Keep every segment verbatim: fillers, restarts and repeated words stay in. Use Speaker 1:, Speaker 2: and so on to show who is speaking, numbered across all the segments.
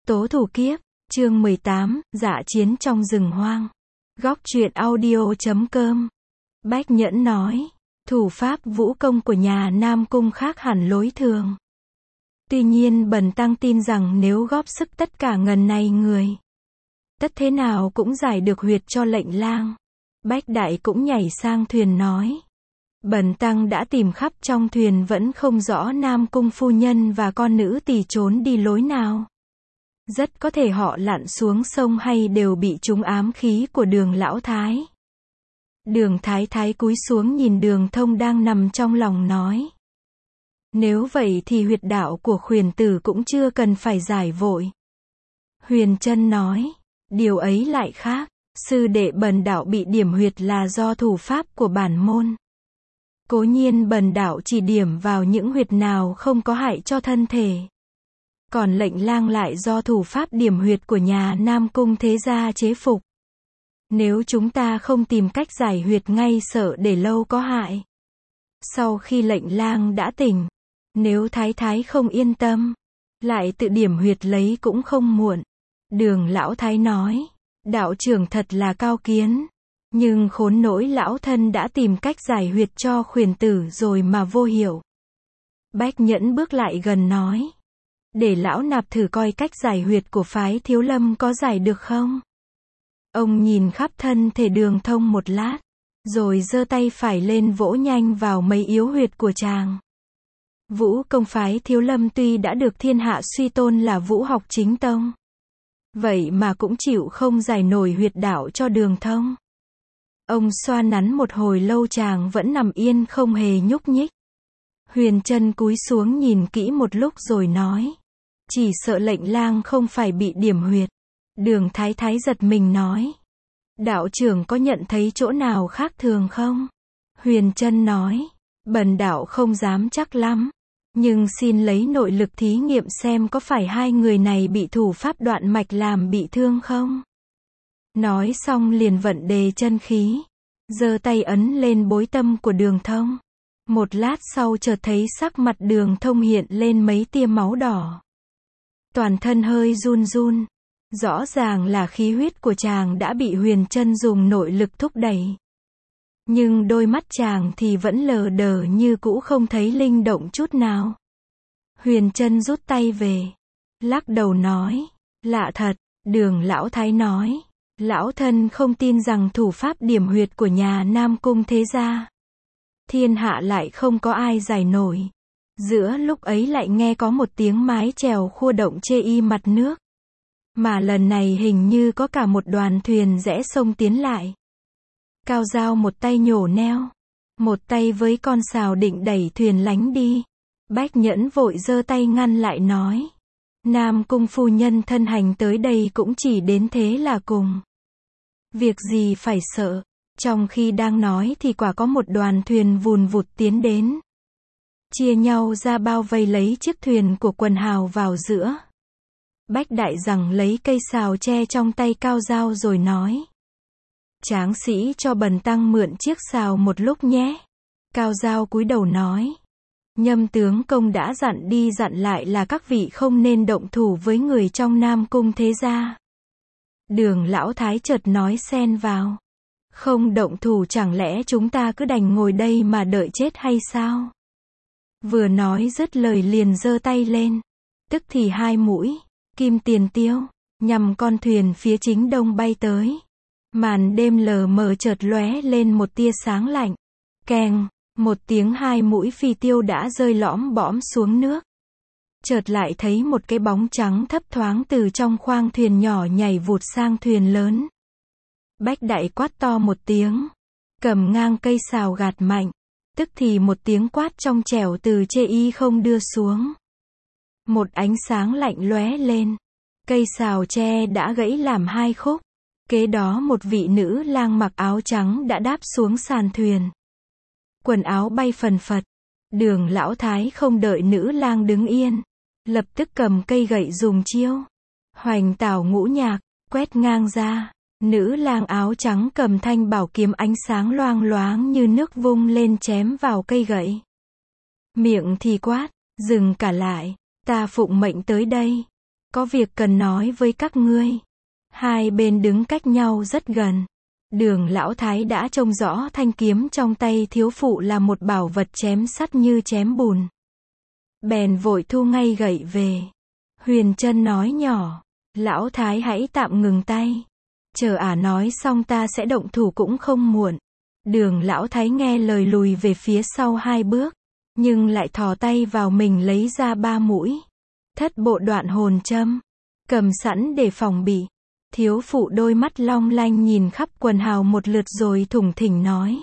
Speaker 1: Tố thủ kiếp, chương mười tám, Dạ chiến trong rừng hoang. Góc truyện audio chấm com. Bách Nhẫn nói, thủ pháp vũ công của nhà Nam Cung khác hẳn lối thường. Tuy nhiên bần tăng tin rằng nếu góp sức tất cả ngần này người, tất thế nào cũng giải được huyệt cho lệnh lang. Bách Đại cũng nhảy sang thuyền nói, bần tăng đã tìm khắp trong thuyền vẫn không rõ Nam Cung phu nhân và con nữ tỳ trốn đi lối nào. Rất có thể họ lặn xuống sông hay đều bị trúng ám khí của Đường lão thái. Đường thái thái cúi xuống nhìn Đường Thông đang nằm trong lòng nói, nếu vậy thì huyệt đạo của Khuyển tử cũng chưa cần phải giải vội. Huyền Trân nói, điều ấy lại khác, sư đệ bần đạo bị điểm huyệt là do thủ pháp của bản môn. Cố nhiên bần đạo chỉ điểm vào những huyệt nào không có hại cho thân thể. Còn lệnh lang lại do thủ pháp điểm huyệt của nhà Nam Cung thế gia chế phục. Nếu chúng ta không tìm cách giải huyệt ngay sợ để lâu có hại. Sau khi lệnh lang đã tỉnh, nếu thái thái không yên tâm, lại tự điểm huyệt lấy cũng không muộn. Đường lão thái nói, đạo trưởng thật là cao kiến. Nhưng khốn nỗi lão thân đã tìm cách giải huyệt cho Khuyển tử rồi mà vô hiệu. Bách Nhẫn bước lại gần nói, để lão nạp thử coi cách giải huyệt của phái Thiếu Lâm có giải được không? Ông nhìn khắp thân thể Đường Thông một lát, rồi giơ tay phải lên vỗ nhanh vào mấy yếu huyệt của chàng. Vũ công phái Thiếu Lâm tuy đã được thiên hạ suy tôn là vũ học chính tông, vậy mà cũng chịu không giải nổi huyệt đạo cho Đường Thông. Ông xoa nắn một hồi lâu chàng vẫn nằm yên không hề nhúc nhích. Huyền Trân cúi xuống nhìn kỹ một lúc rồi nói, chỉ sợ lệnh lang không phải bị điểm huyệt. Đường thái thái giật mình nói, đạo trưởng có nhận thấy chỗ nào khác thường không? Huyền Trân nói, bần đạo không dám chắc lắm, nhưng xin lấy nội lực thí nghiệm xem có phải hai người này bị thủ pháp đoạn mạch làm bị thương không? Nói xong liền vận đề chân khí, giơ tay ấn lên bối tâm của Đường Thông. Một lát sau chợt thấy sắc mặt Đường Thông hiện lên mấy tia máu đỏ. Toàn thân hơi run run. Rõ ràng là khí huyết của chàng đã bị Huyền Trân dùng nội lực thúc đẩy. Nhưng đôi mắt chàng thì vẫn lờ đờ như cũ không thấy linh động chút nào. Huyền Trân rút tay về, lắc đầu nói, lạ thật. Đường lão thái nói, lão thân không tin rằng thủ pháp điểm huyệt của nhà Nam Cung thế gia, thiên hạ lại không có ai giải nổi. Giữa lúc ấy lại nghe có một tiếng mái chèo khua động chê y mặt nước. Mà lần này hình như có cả một đoàn thuyền rẽ sông tiến lại. Cao Dao một tay nhổ neo, một tay với con sào định đẩy thuyền lánh đi. Bách Nhẫn vội giơ tay ngăn lại nói, Nam Cung phu nhân thân hành tới đây cũng chỉ đến thế là cùng. Việc gì phải sợ? Trong khi đang nói thì quả có một đoàn thuyền vùn vụt tiến đến, chia nhau ra bao vây lấy chiếc thuyền của quần hào vào giữa. Bách Đại rằng lấy cây sào tre trong tay Cao Dao rồi nói, tráng sĩ cho bần tăng mượn chiếc sào một lúc nhé. Cao Dao cúi đầu nói, Nhâm tướng công đã dặn đi dặn lại là các vị không nên động thủ với người trong Nam Cung thế gia. Đường lão thái chợt nói xen vào, không động thủ chẳng lẽ chúng ta cứ đành ngồi đây mà đợi chết hay sao? Vừa nói dứt lời liền giơ tay lên, tức thì hai mũi kim tiền tiêu nhằm con thuyền phía chính đông bay tới. Màn đêm lờ mờ chợt lóe lên một tia sáng lạnh. Keng, một tiếng hai mũi phi tiêu đã rơi lõm bõm xuống nước. Chợt lại thấy một cái bóng trắng thấp thoáng từ trong khoang thuyền nhỏ nhảy vụt sang thuyền lớn. Bách Đại quát to một tiếng, cầm ngang cây sào gạt mạnh, tức thì một tiếng quát trong trẻo từ chê y không đưa xuống. Một ánh sáng lạnh lóe lên, cây sào tre đã gãy làm hai khúc. Kế đó một vị nữ lang mặc áo trắng đã đáp xuống sàn thuyền. Quần áo bay phần phật. Đường lão thái không đợi nữ lang đứng yên, lập tức cầm cây gậy dùng chiêu hoành tảo ngũ nhạc, quét ngang ra. Nữ lang áo trắng cầm thanh bảo kiếm ánh sáng loang loáng như nước vung lên chém vào cây gậy. Miệng thì quát, dừng cả lại, ta phụng mệnh tới đây. có việc cần nói với các ngươi. Hai bên đứng cách nhau rất gần. Đường lão thái đã trông rõ thanh kiếm trong tay thiếu phụ là một bảo vật chém sắt như chém bùn. Bèn vội thu ngay gậy về. Huyền Trân nói nhỏ, lão thái hãy tạm ngừng tay. Chờ ả nói xong ta sẽ động thủ cũng không muộn. Đường lão thái nghe lời lùi về phía sau hai bước, nhưng lại thò tay vào mình lấy ra ba mũi. Thất bộ đoạn hồn châm, cầm sẵn để phòng bị. Thiếu phụ đôi mắt long lanh nhìn khắp quần hào một lượt rồi thủng thỉnh nói.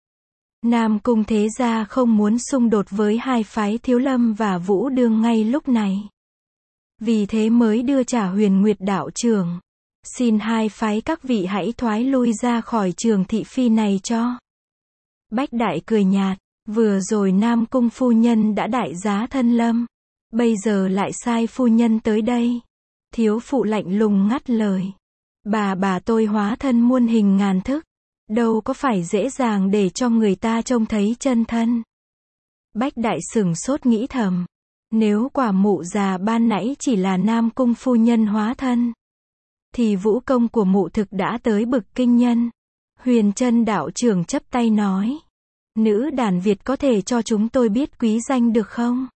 Speaker 1: Nam Cung thế gia không muốn xung đột với hai phái Thiếu Lâm và Vũ Đương ngay lúc này. Vì thế mới đưa trả Huyền Nguyệt đạo trưởng. Xin hai phái các vị hãy thoái lui ra khỏi trường thị phi này cho. Bách Đại cười nhạt, vừa rồi Nam Cung phu nhân đã đại giá thân lâm. Bây giờ lại sai phu nhân tới đây. Thiếu phụ lạnh lùng ngắt lời. Bà bà tôi hóa thân muôn hình ngàn thức. Đâu có phải dễ dàng để cho người ta trông thấy chân thân. Bách Đại sửng sốt nghĩ thầm. Nếu quả mụ già ban nãy chỉ là Nam Cung phu nhân hóa thân, thì vũ công của mụ thực đã tới bực kinh nhân. Huyền Trân đạo trưởng chắp tay nói. Nữ đàn Việt có thể cho chúng tôi biết quý danh được không?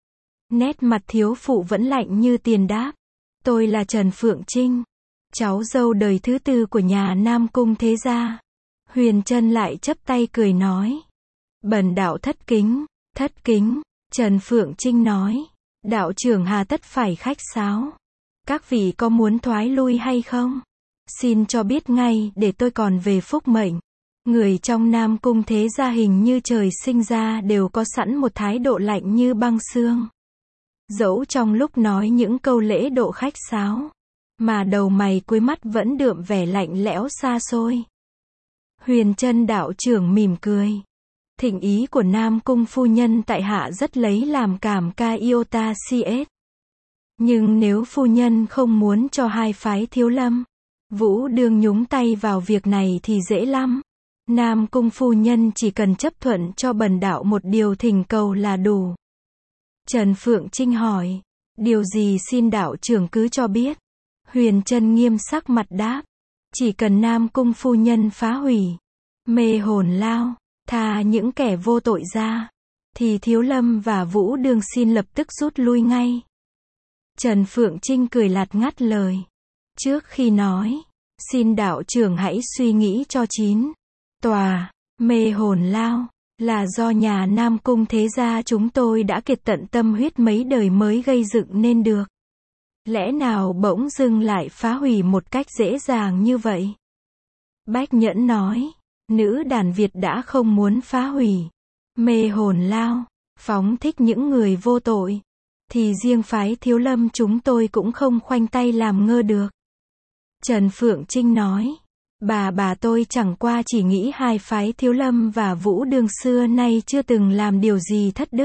Speaker 1: Nét mặt thiếu phụ vẫn lạnh như tiền đáp. Tôi là Trần Phượng Trinh, cháu dâu đời thứ tư của nhà Nam Cung thế gia. Huyền Trân lại chắp tay cười nói. Bần đạo thất kính, thất kính. Trần Phượng Trinh nói. Đạo trưởng hà tất phải khách sáo. Các vị có muốn thoái lui hay không? Xin cho biết ngay để tôi còn về phúc mệnh. Người trong Nam Cung thế gia hình như trời sinh ra đều có sẵn một thái độ lạnh như băng xương. Dẫu trong lúc nói những câu lễ độ khách sáo, mà đầu mày cuối mắt vẫn đượm vẻ lạnh lẽo xa xôi. Huyền Trân đạo trưởng mỉm cười. Thỉnh ý của Nam Cung phu nhân tại hạ rất lấy làm cảm ca iota cs. Nhưng nếu phu nhân không muốn cho hai phái Thiếu Lâm, Vũ Đương nhúng tay vào việc này thì dễ lắm. Nam Cung phu nhân chỉ cần chấp thuận cho bần đạo một điều thỉnh cầu là đủ. Trần Phượng Trinh hỏi. Điều gì xin đạo trưởng cứ cho biết. Huyền Trân nghiêm sắc mặt đáp. Chỉ cần Nam Cung phu nhân phá hủy mê hồn lao, tha những kẻ vô tội ra, thì Thiếu Lâm và Vũ Đương xin lập tức rút lui ngay. Trần Phượng Trinh cười lạt ngắt lời. Trước khi nói, xin đạo trưởng hãy suy nghĩ cho chín. Tòa mê hồn lao là do nhà Nam Cung thế gia chúng tôi đã kiệt tận tâm huyết mấy đời mới gây dựng nên được. Lẽ nào bỗng dưng lại phá hủy một cách dễ dàng như vậy? Bách Nhẫn nói. Nữ đàn Việt đã không muốn phá hủy mê hồn lao, phóng thích những người vô tội, thì riêng phái Thiếu Lâm chúng tôi cũng không khoanh tay làm ngơ được. Trần Phượng Trinh nói. Bà bà tôi chẳng qua chỉ nghĩ hai phái Thiếu Lâm và Vũ Đương xưa nay chưa từng làm điều gì thất đức,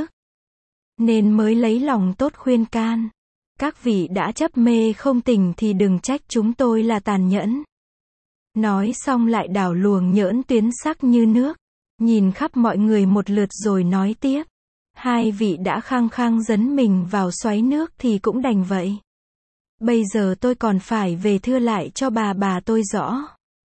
Speaker 1: nên mới lấy lòng tốt khuyên can. Các vị đã chấp mê không tỉnh thì đừng trách chúng tôi là tàn nhẫn. Nói xong lại đảo luồng nhỡn tuyến sắc như nước, nhìn khắp mọi người một lượt rồi nói tiếp. Hai vị đã khăng khăng dấn mình vào xoáy nước thì cũng đành vậy. Bây giờ tôi còn phải về thưa lại cho bà bà tôi rõ.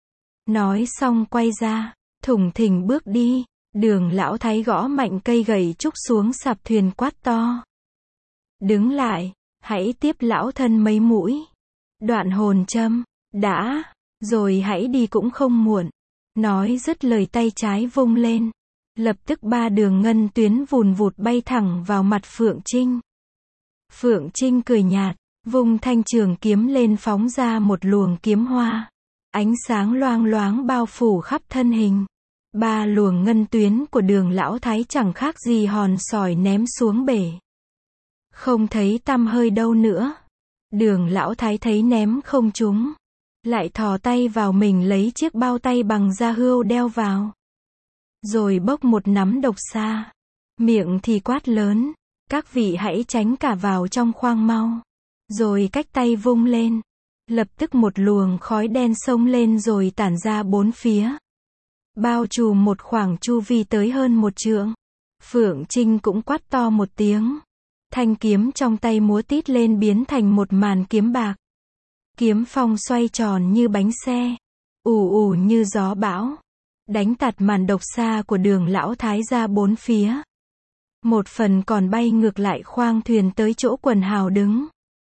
Speaker 1: Nói xong quay ra, thủng thình bước đi. Đường lão thái gõ mạnh cây gậy trúc xuống sạp thuyền quát to. Đứng lại, hãy tiếp lão thân mấy mũi. Đoạn hồn châm, đã, rồi hãy đi cũng không muộn. Nói dứt lời tay trái vung lên. Lập tức ba đường ngân tuyến vùn vụt bay thẳng vào mặt Phượng Trinh. Phượng Trinh cười nhạt, vung thanh trường kiếm lên phóng ra một luồng kiếm hoa. Ánh sáng loang loáng bao phủ khắp thân hình. Ba luồng ngân tuyến của đường lão thái chẳng khác gì hòn sỏi ném xuống bể. Không thấy tăm hơi đâu nữa. Đường lão thái thấy ném không trúng, lại thò tay vào mình lấy chiếc bao tay bằng da hươu đeo vào. Rồi bốc một nắm độc xa. Miệng thì quát lớn. Các vị hãy tránh cả vào trong khoang mau. Rồi cách tay vung lên. Lập tức một luồng khói đen xông lên rồi tản ra bốn phía. Bao trùm một khoảng chu vi tới hơn một trượng. Phượng Trinh cũng quát to một tiếng. Thanh kiếm trong tay múa tít lên biến thành một màn kiếm bạc. Kiếm phong xoay tròn như bánh xe, ù ù như gió bão, đánh tạt màn độc xa của Đường Lão Thái ra bốn phía. Một phần còn bay ngược lại khoang thuyền tới chỗ quần hào đứng.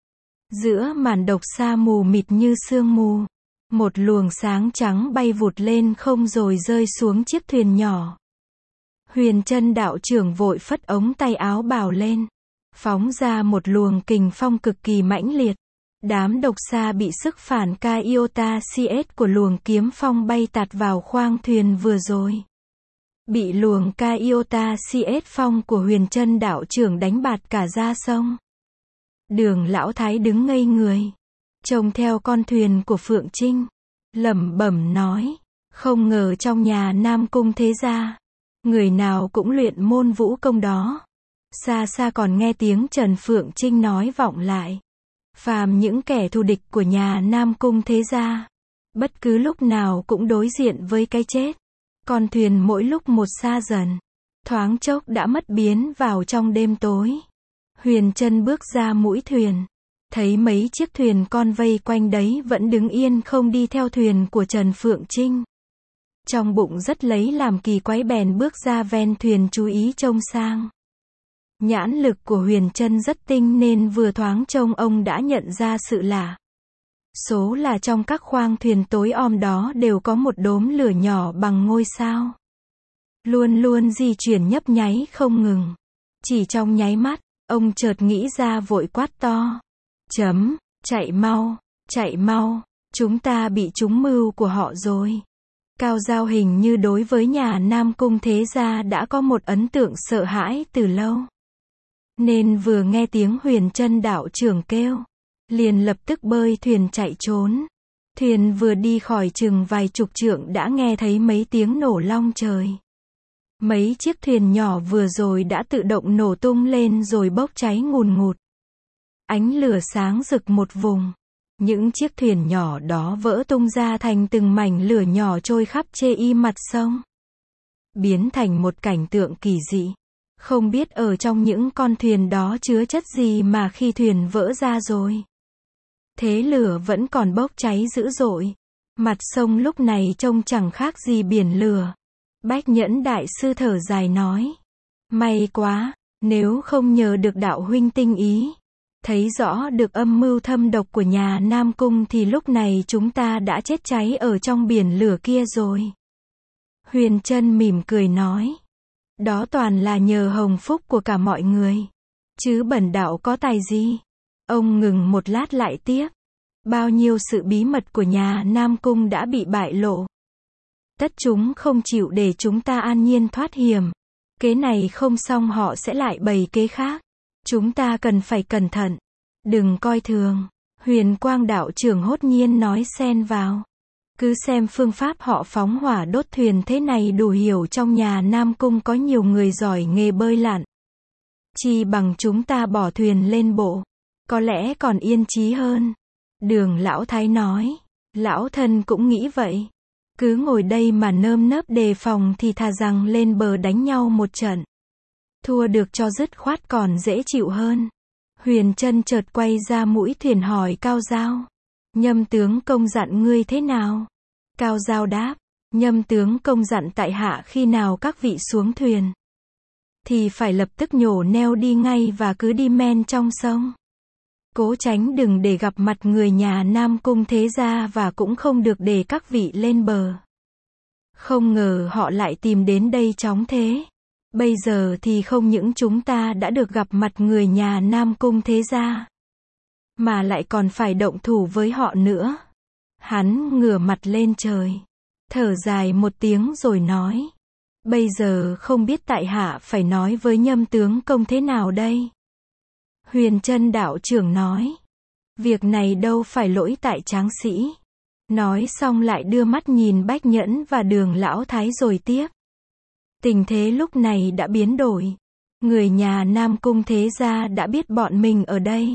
Speaker 1: Giữa màn độc xa mù mịt như sương mù, một luồng sáng trắng bay vụt lên không rồi rơi xuống chiếc thuyền nhỏ. Huyền Trân đạo trưởng vội phất ống tay áo bào lên, phóng ra một luồng kình phong cực kỳ mãnh liệt. Đám độc xa bị sức phản Kaiota cs của luồng kiếm phong bay tạt vào khoang thuyền vừa rồi. Bị luồng Kaiota cs phong của Huyền Trân đạo trưởng đánh bạt cả ra sông. Đường Lão Thái đứng ngây người, trông theo con thuyền của Phượng Trinh, lẩm bẩm nói, không ngờ trong nhà Nam Cung thế gia, người nào cũng luyện môn vũ công đó. Xa xa còn nghe tiếng Trần Phượng Trinh nói vọng lại, phàm những kẻ thù địch của nhà Nam Cung thế gia, bất cứ lúc nào cũng đối diện với cái chết. Con thuyền mỗi lúc một xa dần, thoáng chốc đã mất biến vào trong đêm tối. Huyền Trân bước ra mũi thuyền, thấy mấy chiếc thuyền con vây quanh đấy vẫn đứng yên không đi theo thuyền của Trần Phượng Trinh. Trong bụng rất lấy làm kỳ quái bèn bước ra ven thuyền chú ý trông sang. Nhãn lực của Huyền Trân rất tinh nên vừa thoáng trông ông đã nhận ra sự lạ. Số là trong các khoang thuyền tối om đó đều có một đốm lửa nhỏ bằng ngôi sao. Luôn luôn di chuyển nhấp nháy không ngừng. Chỉ trong nháy mắt, ông chợt nghĩ ra vội quát to. Chấm, chạy mau, chạy mau, chúng ta bị trúng mưu của họ rồi. Cao Giao hình như đối với nhà Nam Cung thế gia đã có một ấn tượng sợ hãi từ lâu. Nên vừa nghe tiếng Huyền Trân đạo trưởng kêu, liền lập tức bơi thuyền chạy trốn. Thuyền vừa đi khỏi chừng vài chục trượng đã nghe thấy mấy tiếng nổ long trời. Mấy chiếc thuyền nhỏ vừa rồi đã tự động nổ tung lên rồi bốc cháy ngùn ngụt. Ánh lửa sáng rực một vùng. Những chiếc thuyền nhỏ đó vỡ tung ra thành từng mảnh lửa nhỏ trôi khắp chê y mặt sông. Biến thành một cảnh tượng kỳ dị. Không biết ở trong những con thuyền đó chứa chất gì mà khi thuyền vỡ ra rồi, thế lửa vẫn còn bốc cháy dữ dội. Mặt sông lúc này trông chẳng khác gì biển lửa. Bách Nhẫn đại sư thở dài nói, may quá, nếu không nhờ được đạo huynh tinh ý, thấy rõ được âm mưu thâm độc của nhà Nam Cung thì lúc này chúng ta đã chết cháy ở trong biển lửa kia rồi. Huyền Trân mỉm cười nói, đó toàn là nhờ hồng phúc của cả mọi người, chứ bần đạo có tài gì. Ông ngừng một lát lại tiếp, bao nhiêu sự bí mật của nhà Nam Cung đã bị bại lộ. Tất chúng không chịu để chúng ta an nhiên thoát hiểm. Kế này không xong họ sẽ lại bày kế khác. Chúng ta cần phải cẩn thận, đừng coi thường. Huyền Quang đạo trưởng hốt nhiên nói xen vào. Cứ xem phương pháp họ phóng hỏa đốt thuyền thế này đủ hiểu trong nhà Nam Cung có nhiều người giỏi nghề bơi lặn. Chi bằng chúng ta bỏ thuyền lên bộ, có lẽ còn yên chí hơn. Đường Lão Thái nói, lão thân cũng nghĩ vậy. Cứ ngồi đây mà nơm nớp đề phòng thì thà rằng lên bờ đánh nhau một trận. Thua được cho dứt khoát còn dễ chịu hơn. Huyền Trân chợt quay ra mũi thuyền hỏi Cao Giao. Nhâm tướng công dặn ngươi thế nào? Cao Giao đáp, nhâm tướng công dặn tại hạ khi nào các vị xuống thuyền, thì phải lập tức nhổ neo đi ngay và cứ đi men trong sông. Cố tránh đừng để gặp mặt người nhà Nam Cung thế gia và cũng không được để các vị lên bờ. Không ngờ họ lại tìm đến đây chóng thế. Bây giờ thì không những chúng ta đã được gặp mặt người nhà Nam Cung thế gia, mà lại còn phải động thủ với họ nữa. Hắn ngửa mặt lên trời, thở dài một tiếng rồi nói, bây giờ không biết tại hạ phải nói với nhâm tướng công thế nào đây. Huyền Trân đạo trưởng nói, việc này đâu phải lỗi tại tráng sĩ. Nói xong lại đưa mắt nhìn Bách Nhẫn và Đường Lão Thái rồi tiếp. Tình thế lúc này đã biến đổi. Người nhà Nam Cung thế gia đã biết bọn mình ở đây.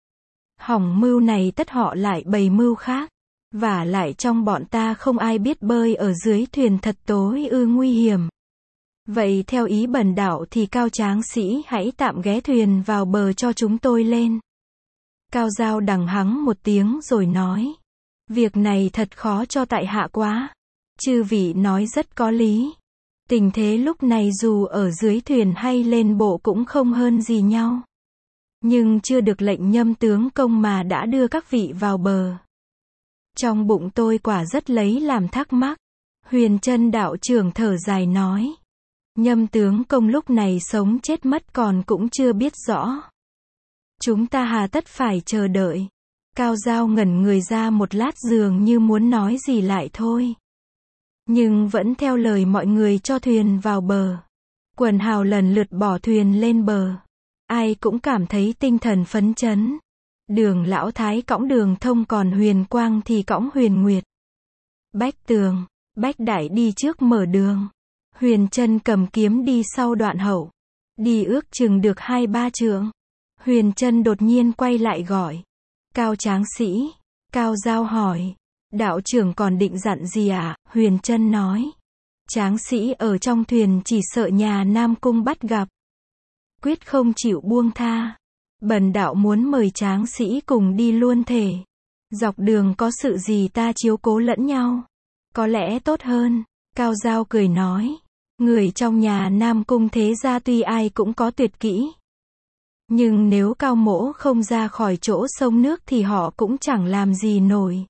Speaker 1: Hỏng mưu này tất họ lại bày mưu khác. Và lại trong bọn ta không ai biết bơi ở dưới thuyền thật tối ư nguy hiểm. Vậy theo ý bần đạo thì Cao tráng sĩ hãy tạm ghé thuyền vào bờ cho chúng tôi lên. Cao Dao đằng hắng một tiếng rồi nói. Việc này thật khó cho tại hạ quá. Chư vị nói rất có lý. Tình thế lúc này dù ở dưới thuyền hay lên bộ cũng không hơn gì nhau. Nhưng chưa được lệnh Nhâm tướng công mà đã đưa các vị vào bờ. Trong bụng tôi quả rất lấy làm thắc mắc. Huyền Trân đạo trưởng thở dài nói. Nhâm tướng công lúc này sống chết mất còn cũng chưa biết rõ. Chúng ta hà tất phải chờ đợi. Cao Dao ngẩn người ra một lát dường như muốn nói gì lại thôi. Nhưng vẫn theo lời mọi người cho thuyền vào bờ. Quần hào lần lượt bỏ thuyền lên bờ. Ai cũng cảm thấy tinh thần phấn chấn. Đường Lão Thái cõng Đường Thông còn Huyền Quang thì cõng Huyền Nguyệt. Bách Tường, Bách Đại đi trước mở đường. Huyền Trân cầm kiếm đi sau đoạn hậu. Đi ước chừng được hai ba trượng. Huyền Trân đột nhiên quay lại gọi. Cao tráng sĩ. Cao Dao hỏi. Đạo trưởng còn định dặn gì ạ? À? Huyền Trân nói. Tráng sĩ ở trong thuyền chỉ sợ nhà Nam Cung bắt gặp. Quyết không chịu buông tha. Bần đạo muốn mời tráng sĩ cùng đi luôn thể. Dọc đường có sự gì ta chiếu cố lẫn nhau. Có lẽ tốt hơn. Cao Dao cười nói. Người trong nhà Nam Cung thế gia tuy ai cũng có tuyệt kỹ. Nhưng nếu Cao mỗ không ra khỏi chỗ sông nước thì họ cũng chẳng làm gì nổi.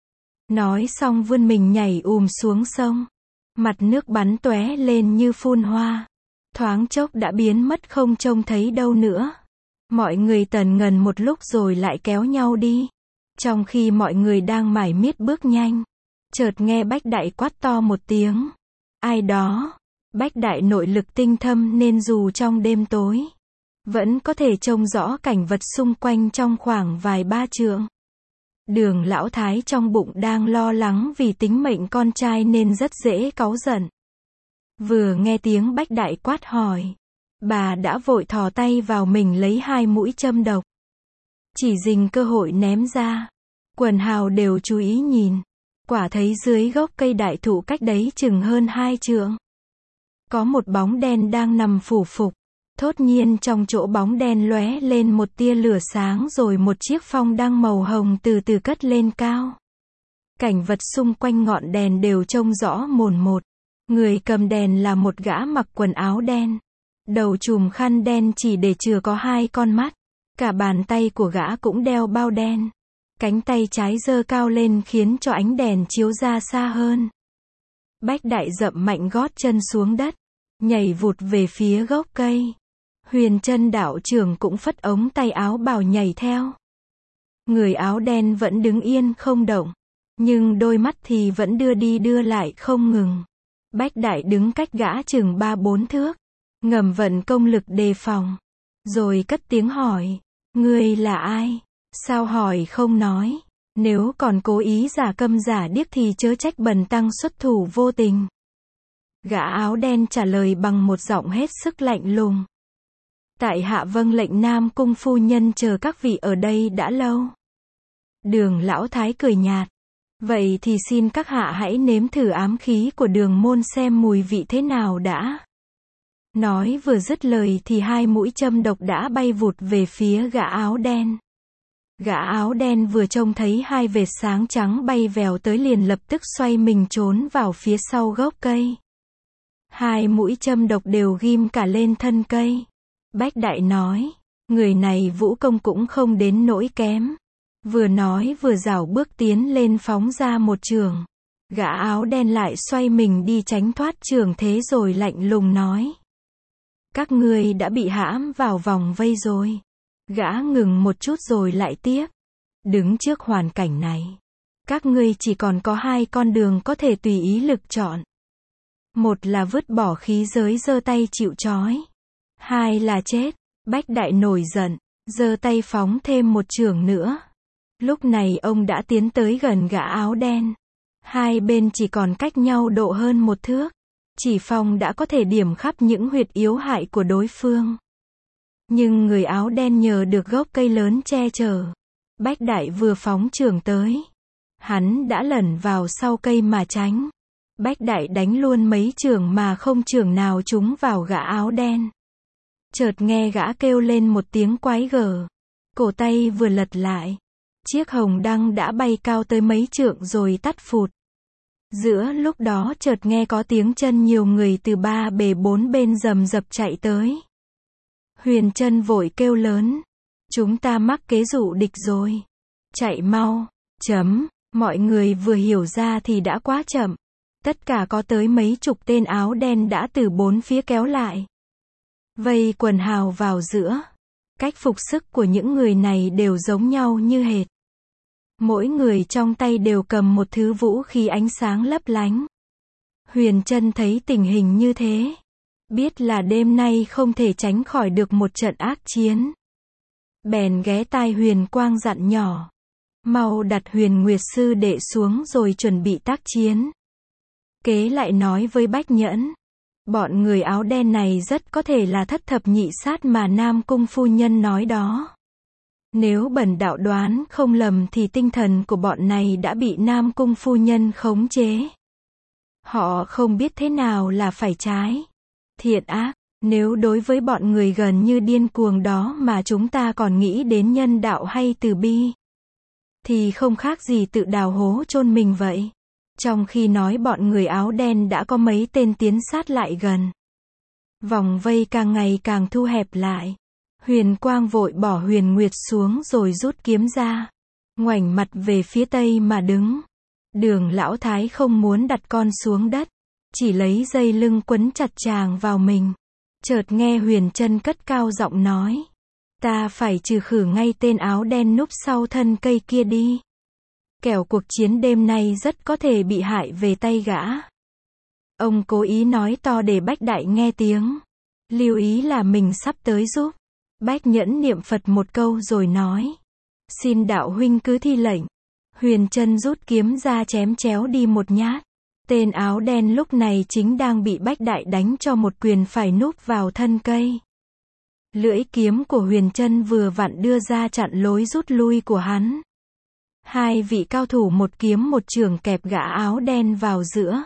Speaker 1: Nói xong vươn mình nhảy ùm xuống sông. Mặt nước bắn tóe lên như phun hoa. Thoáng chốc đã biến mất không trông thấy đâu nữa. Mọi người tần ngần một lúc rồi lại kéo nhau đi. Trong khi mọi người đang mải miết bước nhanh. Chợt nghe Bách Đại quát to một tiếng. Ai đó? Bách Đại nội lực tinh thâm nên dù trong đêm tối. Vẫn có thể trông rõ cảnh vật xung quanh trong khoảng vài ba trượng. Đường Lão Thái trong bụng đang lo lắng vì tính mệnh con trai nên rất dễ cáu giận. Vừa nghe tiếng Bách Đại quát hỏi. Bà đã vội thò tay vào mình lấy hai mũi châm độc. Chỉ dình cơ hội ném ra. Quần hào đều chú ý nhìn. Quả thấy dưới gốc cây đại thụ cách đấy chừng hơn hai trượng. Có một bóng đen đang nằm phủ phục. Thốt nhiên trong chỗ bóng đen lóe lên một tia lửa sáng rồi một chiếc phong đăng màu hồng từ từ cất lên cao. Cảnh vật xung quanh ngọn đèn đều trông rõ mồn một. Người cầm đèn là một gã mặc quần áo đen. Đầu trùm khăn đen chỉ để chừa có hai con mắt. Cả bàn tay của gã cũng đeo bao đen. Cánh tay trái giơ cao lên khiến cho ánh đèn chiếu ra xa hơn. Bách Đại dậm mạnh gót chân xuống đất. Nhảy vụt về phía gốc cây. Huyền Trân đạo trưởng cũng phất ống tay áo bào nhảy theo. Người áo đen vẫn đứng yên không động. Nhưng đôi mắt thì vẫn đưa đi đưa lại không ngừng. Bách Đại đứng cách gã chừng ba bốn thước. Ngầm vận công lực đề phòng. Rồi cất tiếng hỏi. Ngươi là ai? Sao hỏi không nói? Nếu còn cố ý giả câm giả điếc thì chớ trách bần tăng xuất thủ vô tình. Gã áo đen trả lời bằng một giọng hết sức lạnh lùng. Tại hạ vâng lệnh Nam Cung phu nhân chờ các vị ở đây đã lâu. Đường Lão Thái cười nhạt. Vậy thì xin các hạ hãy nếm thử ám khí của Đường môn xem mùi vị thế nào đã. Nói vừa dứt lời thì hai mũi châm độc đã bay vụt về phía gã áo đen. Gã áo đen vừa trông thấy hai vệt sáng trắng bay vèo tới liền lập tức xoay mình trốn vào phía sau gốc cây. Hai mũi châm độc đều ghim cả lên thân cây. Bách Đại nói, người này vũ công cũng không đến nỗi kém. Vừa nói vừa giảo bước tiến lên phóng ra một chưởng. Gã áo đen lại xoay mình đi tránh thoát chưởng thế rồi lạnh lùng nói. Các ngươi đã bị hãm vào vòng vây rồi. Gã ngừng một chút rồi lại tiếp. Đứng trước hoàn cảnh này. Các ngươi chỉ còn có hai con đường có thể tùy ý lực chọn. Một là vứt bỏ khí giới giơ tay chịu trói. Hai là chết. Bách Đại nổi giận, giơ tay phóng thêm một chưởng nữa. Lúc này ông đã tiến tới gần gã áo đen. Hai bên chỉ còn cách nhau độ hơn một thước. Chỉ phong đã có thể điểm khắp những huyệt yếu hại của đối phương. Nhưng người áo đen nhờ được gốc cây lớn che chở. Bách Đại vừa phóng chưởng tới. Hắn đã lẩn vào sau cây mà tránh. Bách Đại đánh luôn mấy chưởng mà không chưởng nào trúng vào gã áo đen. Chợt nghe gã kêu lên một tiếng quái gở. Cổ tay vừa lật lại. Chiếc hồng đăng đã bay cao tới mấy trượng rồi tắt phụt. Giữa lúc đó chợt nghe có tiếng chân nhiều người từ ba bề bốn bên rầm rập chạy tới. Huyền Trân vội kêu lớn. Chúng ta mắc kế dụ địch rồi. Chạy mau. Chấm. Mọi người vừa hiểu ra thì đã quá chậm. Tất cả có tới mấy chục tên áo đen đã từ bốn phía kéo lại. Vây quần hào vào giữa. Cách phục sức của những người này đều giống nhau như hệt. Mỗi người trong tay đều cầm một thứ vũ khí ánh sáng lấp lánh. Huyền Trân thấy tình hình như thế. Biết là đêm nay không thể tránh khỏi được một trận ác chiến. Bèn ghé tai Huyền Quang dặn nhỏ. Mau đặt Huyền Nguyệt Sư Đệ xuống rồi chuẩn bị tác chiến. Kế lại nói với Bách Nhẫn. Bọn người áo đen này rất có thể là thất thập nhị sát mà Nam Cung phu nhân nói đó. Nếu bần đạo đoán không lầm thì tinh thần của bọn này đã bị Nam Cung phu nhân khống chế. Họ không biết thế nào là phải trái, thiện ác. Nếu đối với bọn người gần như điên cuồng đó mà chúng ta còn nghĩ đến nhân đạo hay từ bi, thì không khác gì tự đào hố chôn mình vậy. Trong khi nói bọn người áo đen đã có mấy tên tiến sát lại gần. Vòng vây càng ngày càng thu hẹp lại. Huyền Quang vội bỏ Huyền Nguyệt xuống rồi rút kiếm ra. Ngoảnh mặt về phía tây mà đứng. Đường Lão Thái không muốn đặt con xuống đất. Chỉ lấy dây lưng quấn chặt chàng vào mình. Chợt nghe Huyền Trân cất cao giọng nói. Ta phải trừ khử ngay tên áo đen núp sau thân cây kia đi. Kẻo cuộc chiến đêm nay rất có thể bị hại về tay gã. Ông cố ý nói to để Bách Đại nghe tiếng. Lưu ý là mình sắp tới giúp. Bách Nhẫn niệm Phật một câu rồi nói. Xin đạo huynh cứ thi lệnh. Huyền Trân rút kiếm ra chém chéo đi một nhát. Tên áo đen lúc này chính đang bị Bách Đại đánh cho một quyền phải núp vào thân cây. Lưỡi kiếm của Huyền Trân vừa vặn đưa ra chặn lối rút lui của hắn. Hai vị cao thủ một kiếm một chưởng kẹp gã áo đen vào giữa.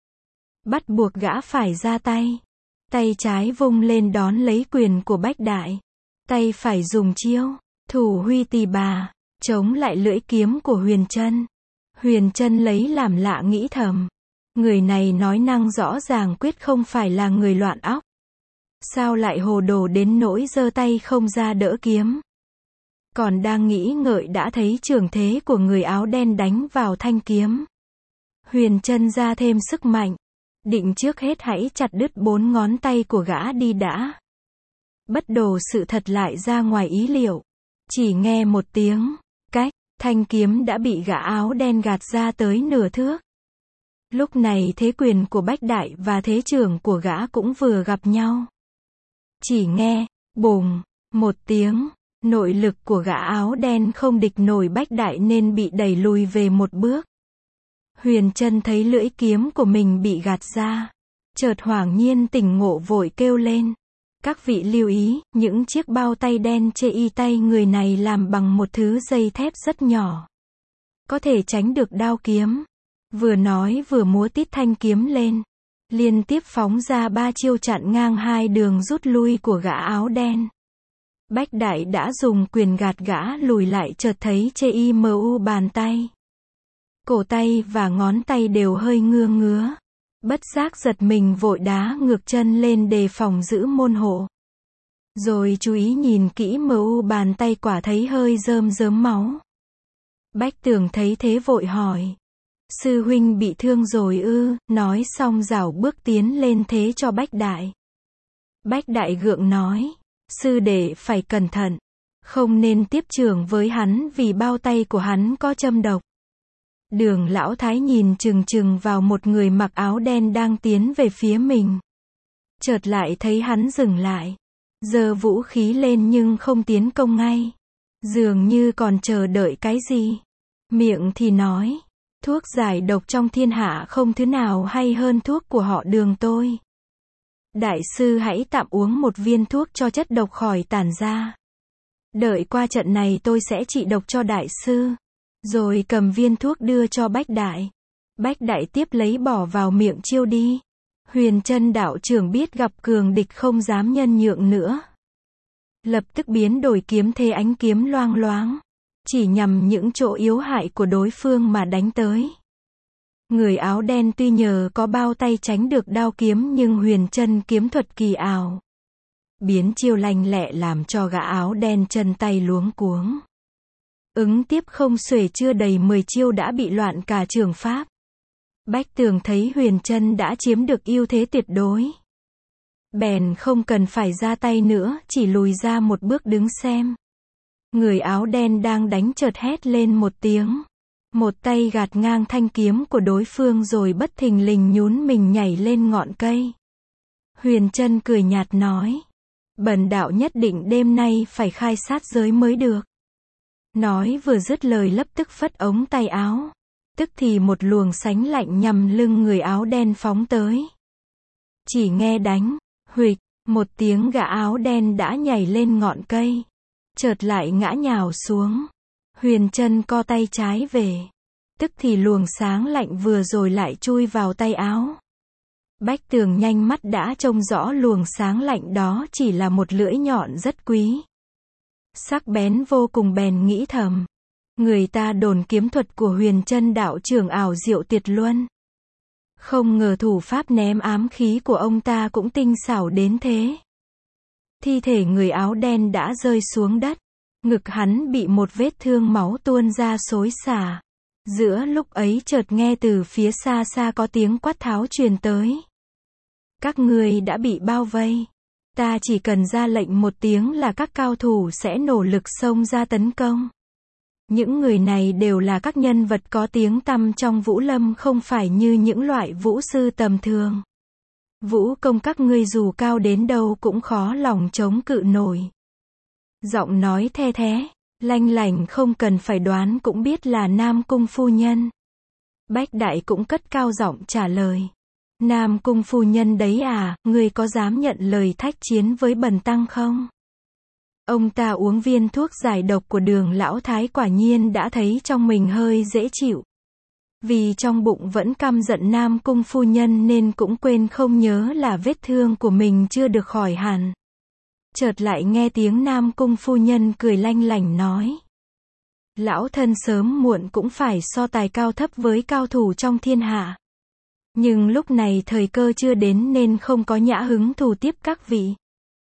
Speaker 1: Bắt buộc gã phải ra tay. Tay trái vung lên đón lấy quyền của Bách Đại. Tay phải dùng chiêu thủ huy tỳ bà, chống lại lưỡi kiếm của Huyền Trân. Huyền Trân lấy làm lạ nghĩ thầm. Người này nói năng rõ ràng quyết không phải là người loạn óc. Sao lại hồ đồ đến nỗi giơ tay không ra đỡ kiếm. Còn đang nghĩ ngợi đã thấy trường thế của người áo đen đánh vào thanh kiếm. Huyền Trân ra thêm sức mạnh. Định trước hết hãy chặt đứt bốn ngón tay của gã đi đã. Bất đồ sự thật lại ra ngoài ý liệu. Chỉ nghe một tiếng, cách, thanh kiếm đã bị gã áo đen gạt ra tới nửa thước. Lúc này thế quyền của Bách Đại và thế trưởng của gã cũng vừa gặp nhau. Chỉ nghe, bùng, một tiếng, nội lực của gã áo đen không địch nổi Bách Đại nên bị đẩy lùi về một bước. Huyền Trân thấy lưỡi kiếm của mình bị gạt ra. Chợt hoảng nhiên tỉnh ngộ vội kêu lên. Các vị lưu ý, những chiếc bao tay đen chê y tay người này làm bằng một thứ dây thép rất nhỏ. Có thể tránh được đao kiếm. Vừa nói vừa múa tít thanh kiếm lên. Liên tiếp phóng ra ba chiêu chặn ngang hai đường rút lui của gã áo đen. Bách Đại đã dùng quyền gạt gã lùi lại chợt thấy chê y mờ u bàn tay. Cổ tay và ngón tay đều hơi ngưa ngứa. Bất giác giật mình vội đá ngược chân lên đề phòng giữ môn hộ. Rồi chú ý nhìn kỹ mờ u bàn tay quả thấy hơi rơm rớm máu. Bách Tường thấy thế vội hỏi. Sư huynh bị thương rồi ư, nói xong rảo bước tiến lên thế cho Bách Đại. Bách Đại gượng nói. Sư đệ phải cẩn thận. Không nên tiếp chưởng với hắn vì bao tay của hắn có châm độc. Đường Lão Thái nhìn chừng chừng vào một người mặc áo đen đang tiến về phía mình. Chợt lại thấy hắn dừng lại. Giơ vũ khí lên nhưng không tiến công ngay. Dường như còn chờ đợi cái gì. Miệng thì nói. Thuốc giải độc trong thiên hạ không thứ nào hay hơn thuốc của họ Đường tôi. Đại sư hãy tạm uống một viên thuốc cho chất độc khỏi tản ra. Đợi qua trận này tôi sẽ trị độc cho đại sư. Rồi cầm viên thuốc đưa cho Bách Đại. Bách Đại tiếp lấy bỏ vào miệng chiêu đi. Huyền Trân đạo trưởng biết gặp cường địch không dám nhân nhượng nữa. Lập tức biến đổi kiếm thế, ánh kiếm loang loáng. Chỉ nhằm những chỗ yếu hại của đối phương mà đánh tới. Người áo đen tuy nhờ có bao tay tránh được đao kiếm nhưng Huyền Trân kiếm thuật kỳ ảo. Biến chiêu lanh lẹ làm cho gã áo đen chân tay luống cuống. Ứng tiếp không xuể chưa đầy mười chiêu đã bị loạn cả trường pháp. Bách Tường thấy Huyền Trân đã chiếm được ưu thế tuyệt đối. Bèn không cần phải ra tay nữa, chỉ lùi ra một bước đứng xem. Người áo đen đang đánh chợt hét lên một tiếng. Một tay gạt ngang thanh kiếm của đối phương rồi bất thình lình nhún mình nhảy lên ngọn cây. Huyền Trân cười nhạt nói. Bần đạo nhất định đêm nay phải khai sát giới mới được. Nói vừa dứt lời lập tức phất ống tay áo. Tức thì một luồng sánh lạnh nhằm lưng người áo đen phóng tới. Chỉ nghe đánh, huỵch, một tiếng gã áo đen đã nhảy lên ngọn cây. Chợt lại ngã nhào xuống. Huyền Trân co tay trái về. Tức thì luồng sáng lạnh vừa rồi lại chui vào tay áo. Bách Tường nhanh mắt đã trông rõ luồng sáng lạnh đó chỉ là một lưỡi nhọn rất quý. Sắc bén vô cùng, bèn nghĩ thầm. Người ta đồn kiếm thuật của Huyền Trân đạo trưởng ảo diệu tuyệt luân. Không ngờ thủ pháp ném ám khí của ông ta cũng tinh xảo đến thế. Thi thể người áo đen đã rơi xuống đất. Ngực hắn bị một vết thương máu tuôn ra xối xả. Giữa lúc ấy chợt nghe từ phía xa xa có tiếng quát tháo truyền tới. Các ngươi đã bị bao vây. Ta chỉ cần ra lệnh một tiếng là các cao thủ sẽ nỗ lực xông ra tấn công. Những người này đều là các nhân vật có tiếng tăm trong vũ lâm, không phải như những loại vũ sư tầm thường. Vũ công các ngươi dù cao đến đâu cũng khó lòng chống cự nổi. Giọng nói the thé, lanh lảnh không cần phải đoán cũng biết là Nam Cung phu nhân. Bách Đại cũng cất cao giọng trả lời. Nam Cung phu nhân đấy à, ngươi có dám nhận lời thách chiến với bần tăng không? Ông ta uống viên thuốc giải độc của Đường lão thái quả nhiên đã thấy trong mình hơi dễ chịu. Vì trong bụng vẫn căm giận Nam Cung phu nhân nên cũng quên không nhớ là vết thương của mình chưa được khỏi hẳn. Chợt lại nghe tiếng Nam Cung phu nhân cười lanh lảnh nói. Lão thân sớm muộn cũng phải so tài cao thấp với cao thủ trong thiên hạ. Nhưng lúc này thời cơ chưa đến nên không có nhã hứng thù tiếp các vị.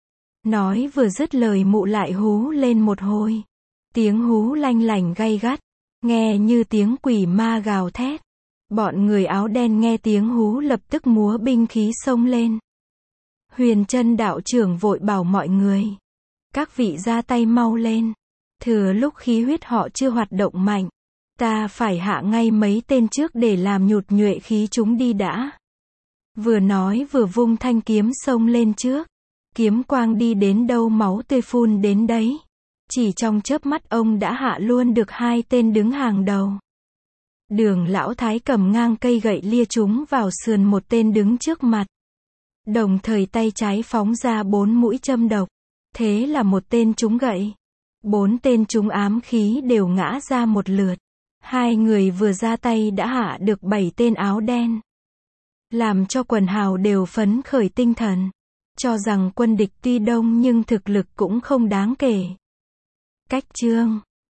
Speaker 1: Nói vừa dứt lời mụ lại hú lên một hồi. Tiếng hú lanh lảnh gay gắt, nghe như tiếng quỷ ma gào thét. Bọn người áo đen nghe tiếng hú lập tức múa binh khí xông lên. Huyền Trân đạo trưởng vội bảo mọi người. Các vị ra tay mau lên. Thừa lúc khí huyết họ chưa hoạt động mạnh. Ta phải hạ ngay mấy tên trước để làm nhụt nhuệ khí chúng đi đã. Vừa nói vừa vung thanh kiếm xông lên trước. Kiếm quang đi đến đâu máu tươi phun đến đấy. Chỉ trong chớp mắt ông đã hạ luôn được hai tên đứng hàng đầu. Đường lão thái cầm ngang cây gậy lia chúng vào sườn một tên đứng trước mặt. Đồng thời tay trái phóng ra bốn mũi châm độc. Thế là một tên trúng gậy. Bốn tên trúng ám khí đều ngã ra một lượt. Hai người vừa ra tay đã hạ được bảy tên áo đen. Làm cho quần hào đều phấn khởi tinh thần. Cho rằng quân địch tuy đông nhưng thực lực cũng không đáng kể. Cách chương